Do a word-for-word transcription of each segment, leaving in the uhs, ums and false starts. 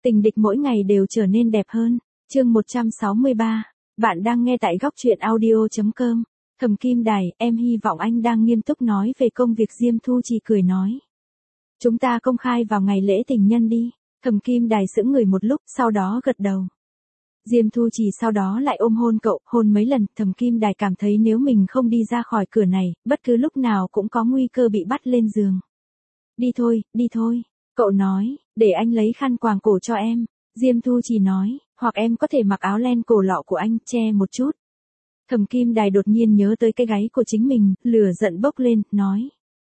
Tình địch mỗi ngày đều trở nên đẹp hơn. Chương một trăm sáu mươi ba. Bạn đang nghe tại góc truyện audio chấm com. Thẩm Kim Đài, em hy vọng anh đang nghiêm túc nói về công việc. Diêm Thu Trì cười nói. Chúng ta công khai vào ngày lễ tình nhân đi. Thẩm Kim Đài sững người một lúc, sau đó gật đầu. Diêm Thu Trì sau đó lại ôm hôn cậu, hôn mấy lần. Thẩm Kim Đài cảm thấy nếu mình không đi ra khỏi cửa này, bất cứ lúc nào cũng có nguy cơ bị bắt lên giường. Đi thôi, đi thôi. Cậu nói, để anh lấy khăn quàng cổ cho em. Diêm Thu Trì nói, hoặc em có thể mặc áo len cổ lọ của anh, che một chút. Thẩm Kim Đài đột nhiên nhớ tới cái gáy của chính mình, lửa giận bốc lên, nói.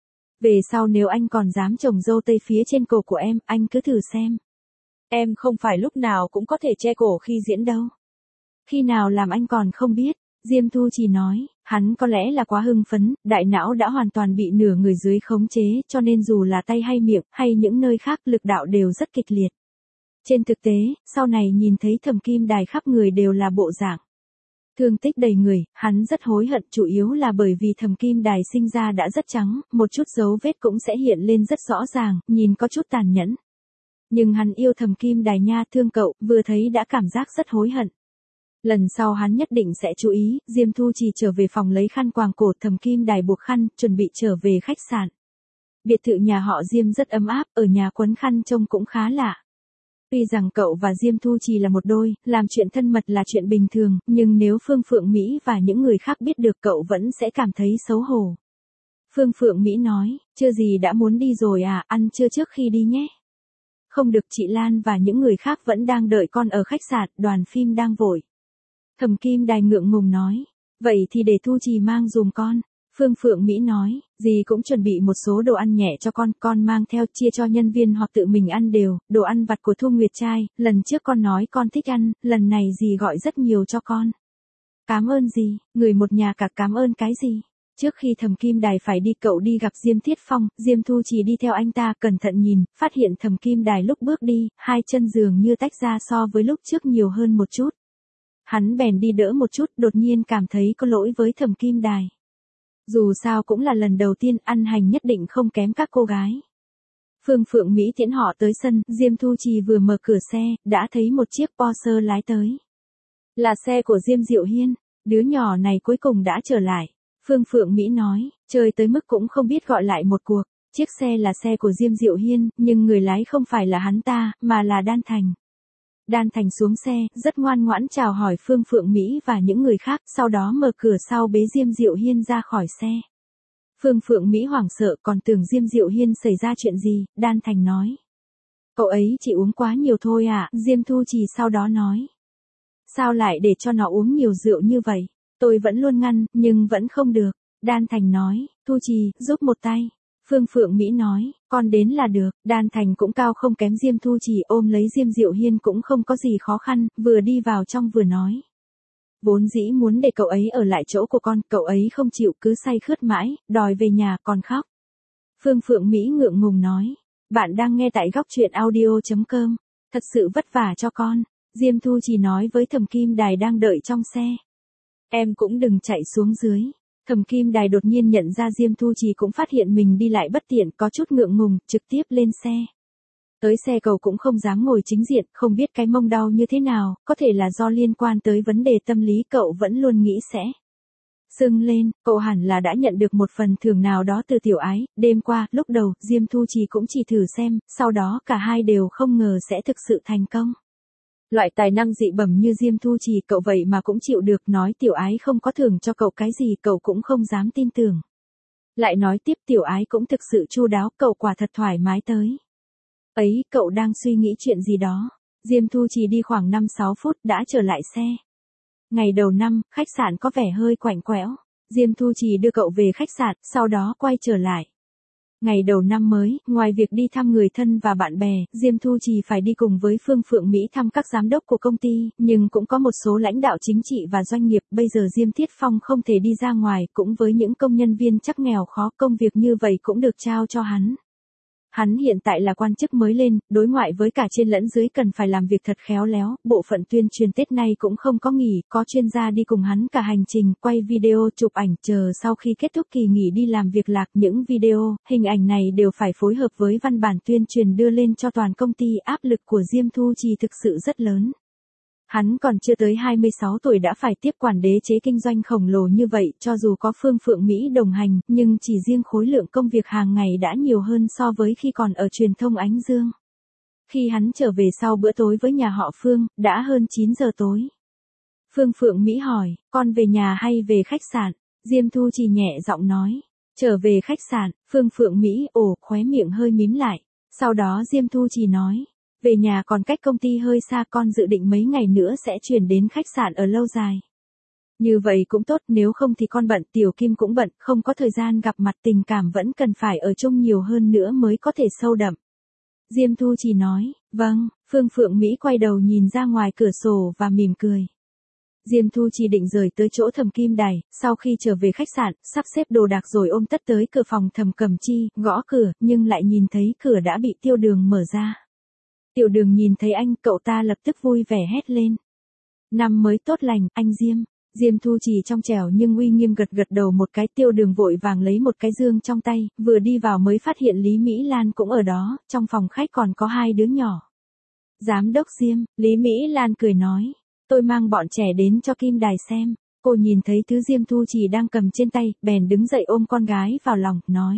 Về sau nếu anh còn dám trồng râu tây phía trên cổ của em, anh cứ thử xem. Em không phải lúc nào cũng có thể che cổ khi diễn đâu. Khi nào làm anh còn không biết. Diêm Thu Trì nói, hắn có lẽ là quá hưng phấn, đại não đã hoàn toàn bị nửa người dưới khống chế, cho nên dù là tay hay miệng, hay những nơi khác, lực đạo đều rất kịch liệt. Trên thực tế, sau này nhìn thấy Thẩm Kim Đài khắp người đều là bộ dạng thương tích đầy người, hắn rất hối hận, chủ yếu là bởi vì Thẩm Kim Đài sinh ra đã rất trắng, một chút dấu vết cũng sẽ hiện lên rất rõ ràng, nhìn có chút tàn nhẫn. Nhưng hắn yêu Thẩm Kim Đài nha, thương cậu, vừa thấy đã cảm giác rất hối hận. Lần sau hắn nhất định sẽ chú ý. Diêm Thu Trì trở về phòng lấy khăn quàng cổ. Thẩm Kim Đài buộc khăn, chuẩn bị trở về khách sạn. Biệt thự nhà họ Diêm rất ấm áp, ở nhà quấn khăn trông cũng khá lạ. Tuy rằng cậu và Diêm Thu Trì là một đôi, làm chuyện thân mật là chuyện bình thường, nhưng nếu Phương Phượng Mỹ và những người khác biết được cậu vẫn sẽ cảm thấy xấu hổ. Phương Phượng Mỹ nói, chưa gì đã muốn đi rồi à, ăn trưa trước khi đi nhé. Không được, chị Lan và những người khác vẫn đang đợi con ở khách sạn, đoàn phim đang vội. Thẩm Kim Đài ngượng ngùng nói, vậy thì để Thu Trì mang dùm con. Phương Phượng Mỹ nói, dì cũng chuẩn bị một số đồ ăn nhẹ cho con, con mang theo chia cho nhân viên hoặc tự mình ăn đều, đồ ăn vặt của Thu Nguyệt trai, lần trước con nói con thích ăn, lần này dì gọi rất nhiều cho con. Cảm ơn dì, người một nhà cả cảm ơn cái gì. Trước khi Thẩm Kim Đài phải đi cậu đi gặp Diêm Thiết Phong, Diêm Thu Trì đi theo anh ta, cẩn thận nhìn, phát hiện Thẩm Kim Đài lúc bước đi, hai chân dường như tách ra so với lúc trước nhiều hơn một chút. Hắn bèn đi đỡ một chút, đột nhiên cảm thấy có lỗi với Thẩm Kim Đài. Dù sao cũng là lần đầu tiên, ăn hành nhất định không kém các cô gái. Phương Phượng Mỹ tiễn họ tới sân, Diêm Thu Trì vừa mở cửa xe, đã thấy một chiếc Porsche lái tới. Là xe của Diêm Diệu Hiên, đứa nhỏ này cuối cùng đã trở lại. Phương Phượng Mỹ nói, chơi tới mức cũng không biết gọi lại một cuộc. Chiếc xe là xe của Diêm Diệu Hiên, nhưng người lái không phải là hắn ta, mà là Đan Thành. Đan Thành xuống xe, rất ngoan ngoãn chào hỏi Phương Phượng Mỹ và những người khác, sau đó mở cửa sau bế Diêm Diệu Hiên ra khỏi xe. Phương Phượng Mỹ hoảng sợ, còn tưởng Diêm Diệu Hiên xảy ra chuyện gì. Đan Thành nói, cậu ấy chỉ uống quá nhiều thôi à. Diêm Thu Trì sau đó nói, sao lại để cho nó uống nhiều rượu như vậy, tôi vẫn luôn ngăn, nhưng vẫn không được. Đan Thành nói, Thu Trì, giúp một tay. Phương Phượng Mỹ nói, con đến là được. Đan Thành cũng cao không kém Diêm Thu Trì, ôm lấy Diêm Diệu Hiên cũng không có gì khó khăn, vừa đi vào trong vừa nói. Vốn dĩ muốn để cậu ấy ở lại chỗ của con, cậu ấy không chịu, cứ say khướt mãi, đòi về nhà còn khóc. Phương Phượng Mỹ ngượng ngùng nói, bạn đang nghe tại góc truyện audio chấm com, thật sự vất vả cho con. Diêm Thu Trì nói với Thẩm Kim Đài đang đợi trong xe. Em cũng đừng chạy xuống dưới. Thẩm Kim Đài đột nhiên nhận ra Diêm Thu Trì cũng phát hiện mình đi lại bất tiện, có chút ngượng ngùng, trực tiếp lên xe. Tới xe cậu cũng không dám ngồi chính diện, không biết cái mông đau như thế nào, có thể là do liên quan tới vấn đề tâm lý, cậu vẫn luôn nghĩ sẽ sưng lên. Cậu hẳn là đã nhận được một phần thưởng nào đó từ Tiểu Ái. Đêm qua, lúc đầu, Diêm Thu Trì cũng chỉ thử xem, sau đó cả hai đều không ngờ sẽ thực sự thành công. Loại tài năng dị bẩm như Diêm Thu Trì cậu vậy mà cũng chịu được, nói Tiểu Ái không có thưởng cho cậu cái gì cậu cũng không dám tin tưởng. Lại nói tiếp Tiểu Ái cũng thực sự chu đáo, cậu quả thật thoải mái tới. Ấy, cậu đang suy nghĩ chuyện gì đó. Diêm Thu Trì đi khoảng năm sáu phút đã trở lại xe. Ngày đầu năm, khách sạn có vẻ hơi quạnh quẽo. Diêm Thu Trì đưa cậu về khách sạn, sau đó quay trở lại. Ngày đầu năm mới, ngoài việc đi thăm người thân và bạn bè, Diêm Thu Trì phải đi cùng với Phương Phượng Mỹ thăm các giám đốc của công ty, nhưng cũng có một số lãnh đạo chính trị và doanh nghiệp. Bây giờ Diêm Thiết Phong không thể đi ra ngoài, cũng với những công nhân viên chắc nghèo khó, công việc như vậy cũng được trao cho hắn. Hắn hiện tại là quan chức mới lên, đối ngoại với cả trên lẫn dưới cần phải làm việc thật khéo léo, bộ phận tuyên truyền Tết nay cũng không có nghỉ, có chuyên gia đi cùng hắn cả hành trình, quay video, chụp ảnh, chờ sau khi kết thúc kỳ nghỉ đi làm việc lạc, những video, hình ảnh này đều phải phối hợp với văn bản tuyên truyền đưa lên cho toàn công ty, áp lực của Diêm Thu Trì thực sự rất lớn. Hắn còn chưa tới hai mươi sáu tuổi đã phải tiếp quản đế chế kinh doanh khổng lồ như vậy, cho dù có Phương Phượng Mỹ đồng hành, nhưng chỉ riêng khối lượng công việc hàng ngày đã nhiều hơn so với khi còn ở truyền thông Ánh Dương. Khi hắn trở về sau bữa tối với nhà họ Phương, đã hơn chín giờ tối. Phương Phượng Mỹ hỏi, con về nhà hay về khách sạn? Diêm Thu Trì nhẹ giọng nói, trở về khách sạn. Phương Phượng Mỹ ồ, khóe miệng hơi mím lại. Sau đó Diêm Thu Trì nói, về nhà còn cách công ty hơi xa, con dự định mấy ngày nữa sẽ chuyển đến khách sạn ở lâu dài. Như vậy cũng tốt, nếu không thì con bận, Tiểu Kim cũng bận, không có thời gian gặp mặt, tình cảm vẫn cần phải ở chung nhiều hơn nữa mới có thể sâu đậm. Diêm Thu Trì nói, vâng. Phương Phượng Mỹ quay đầu nhìn ra ngoài cửa sổ và mỉm cười. Diêm Thu Trì định rời tới chỗ Thẩm Kim Đài, sau khi trở về khách sạn, sắp xếp đồ đạc rồi ôm tất tới cửa phòng Thẩm Cẩm Chi, gõ cửa, nhưng lại nhìn thấy cửa đã bị Tiêu Đường mở ra. Tiểu Đường nhìn thấy anh, cậu ta lập tức vui vẻ hét lên. Năm mới tốt lành, anh Diêm. Diêm Thu Trì trong trẻo nhưng uy nghiêm gật gật đầu một cái. Tiêu Đường vội vàng lấy một cái dương trong tay, vừa đi vào mới phát hiện Lý Mỹ Lan cũng ở đó, trong phòng khách còn có hai đứa nhỏ. Giám đốc Diêm, Lý Mỹ Lan cười nói, tôi mang bọn trẻ đến cho Kim Đài xem. Cô nhìn thấy thứ Diêm Thu Trì đang cầm trên tay, bèn đứng dậy ôm con gái vào lòng, nói.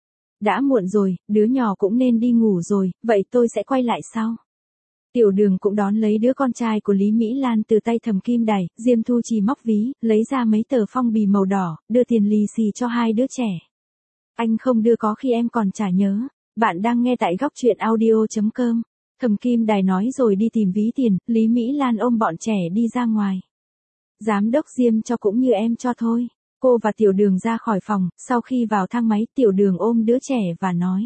Đã muộn rồi, đứa nhỏ cũng nên đi ngủ rồi, vậy tôi sẽ quay lại sau. Tiểu Đường cũng đón lấy đứa con trai của Lý Mỹ Lan từ tay Thẩm Kim Đài. Diêm Thu Trì móc ví, lấy ra mấy tờ phong bì màu đỏ, đưa tiền lì xì cho hai đứa trẻ. Anh không đưa có khi em còn chả nhớ. Bạn đang nghe tại góc truyện audio chấm com. Thẩm Kim Đài nói rồi đi tìm ví tiền, Lý Mỹ Lan ôm bọn trẻ đi ra ngoài. Giám đốc Diêm cho cũng như em cho thôi. Cô và Tiểu Đường ra khỏi phòng, sau khi vào thang máy, Tiểu Đường ôm đứa trẻ và nói.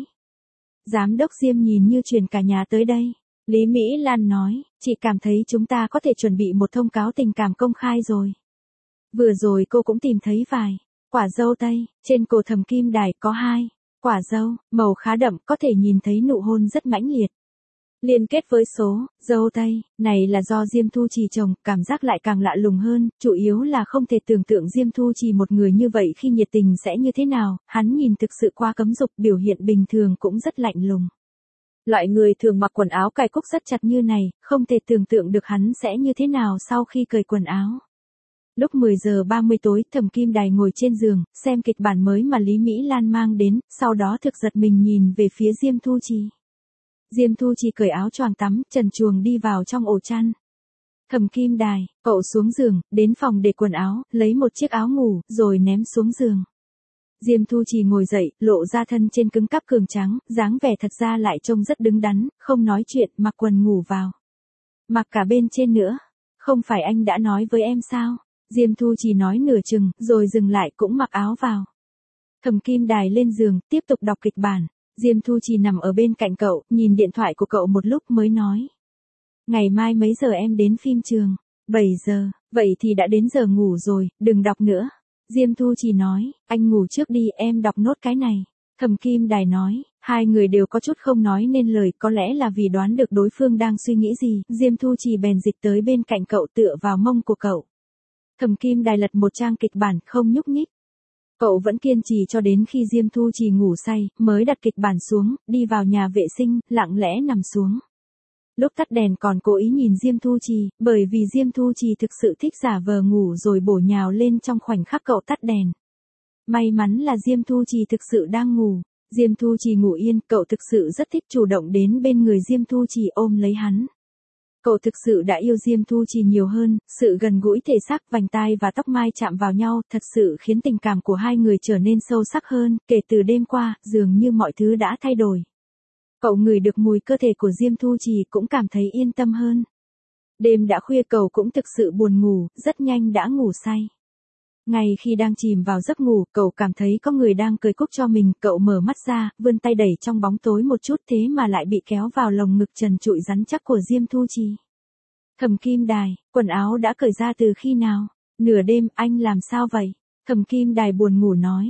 Giám đốc Diêm nhìn như truyền cả nhà tới đây. Lý Mỹ Lan nói, chị cảm thấy chúng ta có thể chuẩn bị một thông cáo tình cảm công khai rồi. Vừa rồi cô cũng tìm thấy vài quả dâu tây, trên cổ Thẩm Kim Đài có hai quả dâu, màu khá đậm, có thể nhìn thấy nụ hôn rất mãnh liệt. Liên kết với số dâu tây này là do Diêm Thu Trì trồng, cảm giác lại càng lạ lùng hơn, chủ yếu là không thể tưởng tượng Diêm Thu Trì một người như vậy khi nhiệt tình sẽ như thế nào, hắn nhìn thực sự qua cấm dục, biểu hiện bình thường cũng rất lạnh lùng. Loại người thường mặc quần áo cài cúc rất chặt như này, không thể tưởng tượng được hắn sẽ như thế nào sau khi cởi quần áo. Lúc mười giờ ba mươi tối, Thẩm Kim Đài ngồi trên giường, xem kịch bản mới mà Lý Mỹ Lan mang đến, sau đó thực giật mình nhìn về phía Diêm Thu Trì. Diêm Thu Trì cởi áo choàng tắm, trần truồng đi vào trong ổ chăn. Thẩm Kim Đài, cậu xuống giường, đến phòng để quần áo, lấy một chiếc áo ngủ, rồi ném xuống giường. Diêm Thu Trì ngồi dậy, lộ ra thân trên cứng cáp cường tráng, dáng vẻ thật ra lại trông rất đứng đắn, không nói chuyện, mặc quần ngủ vào. Mặc cả bên trên nữa. Không phải anh đã nói với em sao? Diêm Thu Trì nói nửa chừng, rồi dừng lại cũng mặc áo vào. Thẩm Kim Đài lên giường, tiếp tục đọc kịch bản. Diêm Thu Trì nằm ở bên cạnh cậu, nhìn điện thoại của cậu một lúc mới nói. Ngày mai mấy giờ em đến phim trường? bảy giờ, vậy thì đã đến giờ ngủ rồi, đừng đọc nữa. Diêm Thu Trì nói, anh ngủ trước đi, em đọc nốt cái này. Thẩm Kim Đài nói, hai người đều có chút không nói nên lời, có lẽ là vì đoán được đối phương đang suy nghĩ gì, Diêm Thu Trì bèn dịch tới bên cạnh cậu tựa vào mông của cậu. Thẩm Kim Đài lật một trang kịch bản, không nhúc nhích. Cậu vẫn kiên trì cho đến khi Diêm Thu Trì ngủ say, mới đặt kịch bản xuống, đi vào nhà vệ sinh, lặng lẽ nằm xuống. Lúc tắt đèn còn cố ý nhìn Diêm Thu Trì, bởi vì Diêm Thu Trì thực sự thích giả vờ ngủ rồi bổ nhào lên trong khoảnh khắc cậu tắt đèn. May mắn là Diêm Thu Trì thực sự đang ngủ. Diêm Thu Trì ngủ yên, cậu thực sự rất thích chủ động đến bên người Diêm Thu Trì ôm lấy hắn. Cậu thực sự đã yêu Diêm Thu Trì nhiều hơn, sự gần gũi thể xác, vành tai và tóc mai chạm vào nhau, thật sự khiến tình cảm của hai người trở nên sâu sắc hơn, kể từ đêm qua, dường như mọi thứ đã thay đổi. Cậu ngửi được mùi cơ thể của Diêm Thu Trì cũng cảm thấy yên tâm hơn. Đêm đã khuya cậu cũng thực sự buồn ngủ, rất nhanh đã ngủ say. Ngay khi đang chìm vào giấc ngủ, cậu cảm thấy có người đang cười cúc cho mình, cậu mở mắt ra, vươn tay đẩy trong bóng tối một chút thế mà lại bị kéo vào lồng ngực trần trụi rắn chắc của Diêm Thu Trì. Thẩm Kim Đài, quần áo đã cởi ra từ khi nào? Nửa đêm, anh làm sao vậy? Thẩm Kim Đài buồn ngủ nói.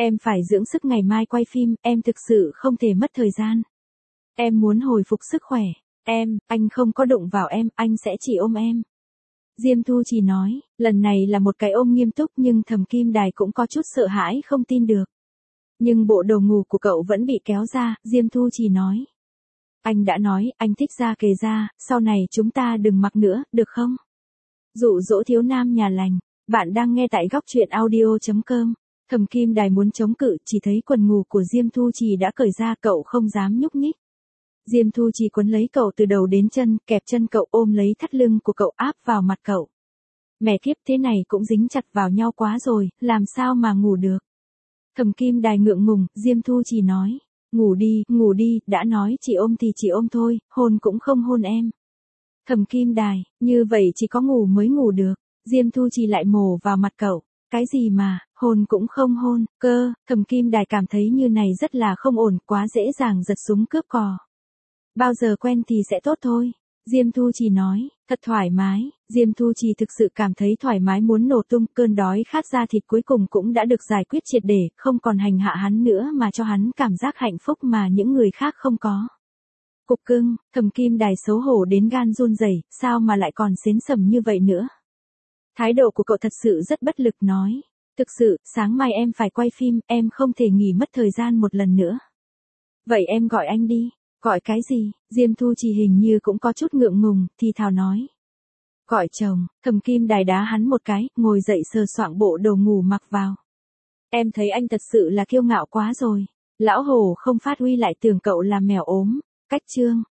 Em phải dưỡng sức ngày mai quay phim, em thực sự không thể mất thời gian. Em muốn hồi phục sức khỏe. Em, anh không có đụng vào em, anh sẽ chỉ ôm em. Diêm Thu Trì nói, lần này là một cái ôm nghiêm túc nhưng Thẩm Kim Đài cũng có chút sợ hãi không tin được. Nhưng bộ đồ ngủ của cậu vẫn bị kéo ra, Diêm Thu Trì nói. Anh đã nói, anh thích ra kề ra, sau này chúng ta đừng mặc nữa, được không? Dụ dỗ thiếu nam nhà lành, bạn đang nghe tại góc truyện audio chấm com. Thẩm Kim Đài muốn chống cự, chỉ thấy quần ngủ của Diêm Thu Trì đã cởi ra, cậu không dám nhúc nhích. Diêm Thu Trì quấn lấy cậu từ đầu đến chân, kẹp chân cậu ôm lấy thắt lưng của cậu áp vào mặt cậu. Mẹ kiếp, thế này cũng dính chặt vào nhau quá rồi, làm sao mà ngủ được? Thẩm Kim Đài ngượng ngùng, Diêm Thu Trì nói, ngủ đi, ngủ đi, đã nói chỉ ôm thì chỉ ôm thôi, hôn cũng không hôn em. Thẩm Kim Đài, như vậy chỉ có ngủ mới ngủ được. Diêm Thu Trì lại mổ vào mặt cậu, cái gì mà, hôn cũng không hôn, cơ, Thẩm Kim Đài cảm thấy như này rất là không ổn, quá dễ dàng giật súng cướp cò. Bao giờ quen thì sẽ tốt thôi. Diêm Thu Trì nói, thật thoải mái. Diêm Thu Trì thực sự cảm thấy thoải mái muốn nổ tung, cơn đói khát da thịt cuối cùng cũng đã được giải quyết triệt để, không còn hành hạ hắn nữa mà cho hắn cảm giác hạnh phúc mà những người khác không có. Cục cưng, Thẩm Kim Đài xấu hổ đến gan run rẩy, sao mà lại còn xến sầm như vậy nữa. Thái độ của cậu thật sự rất bất lực nói, thực sự, sáng mai em phải quay phim, em không thể nghỉ mất thời gian một lần nữa. Vậy em gọi anh đi. Gọi cái gì? Diêm Thu Trì hình như cũng có chút ngượng ngùng, thì thào nói. Gọi chồng. Thẩm Kim Đài đá hắn một cái, ngồi dậy sờ soạng bộ đồ ngủ mặc vào. Em thấy anh thật sự là kiêu ngạo quá rồi. Lão Hồ không phát huy lại tưởng cậu là mèo ốm. Cách chương.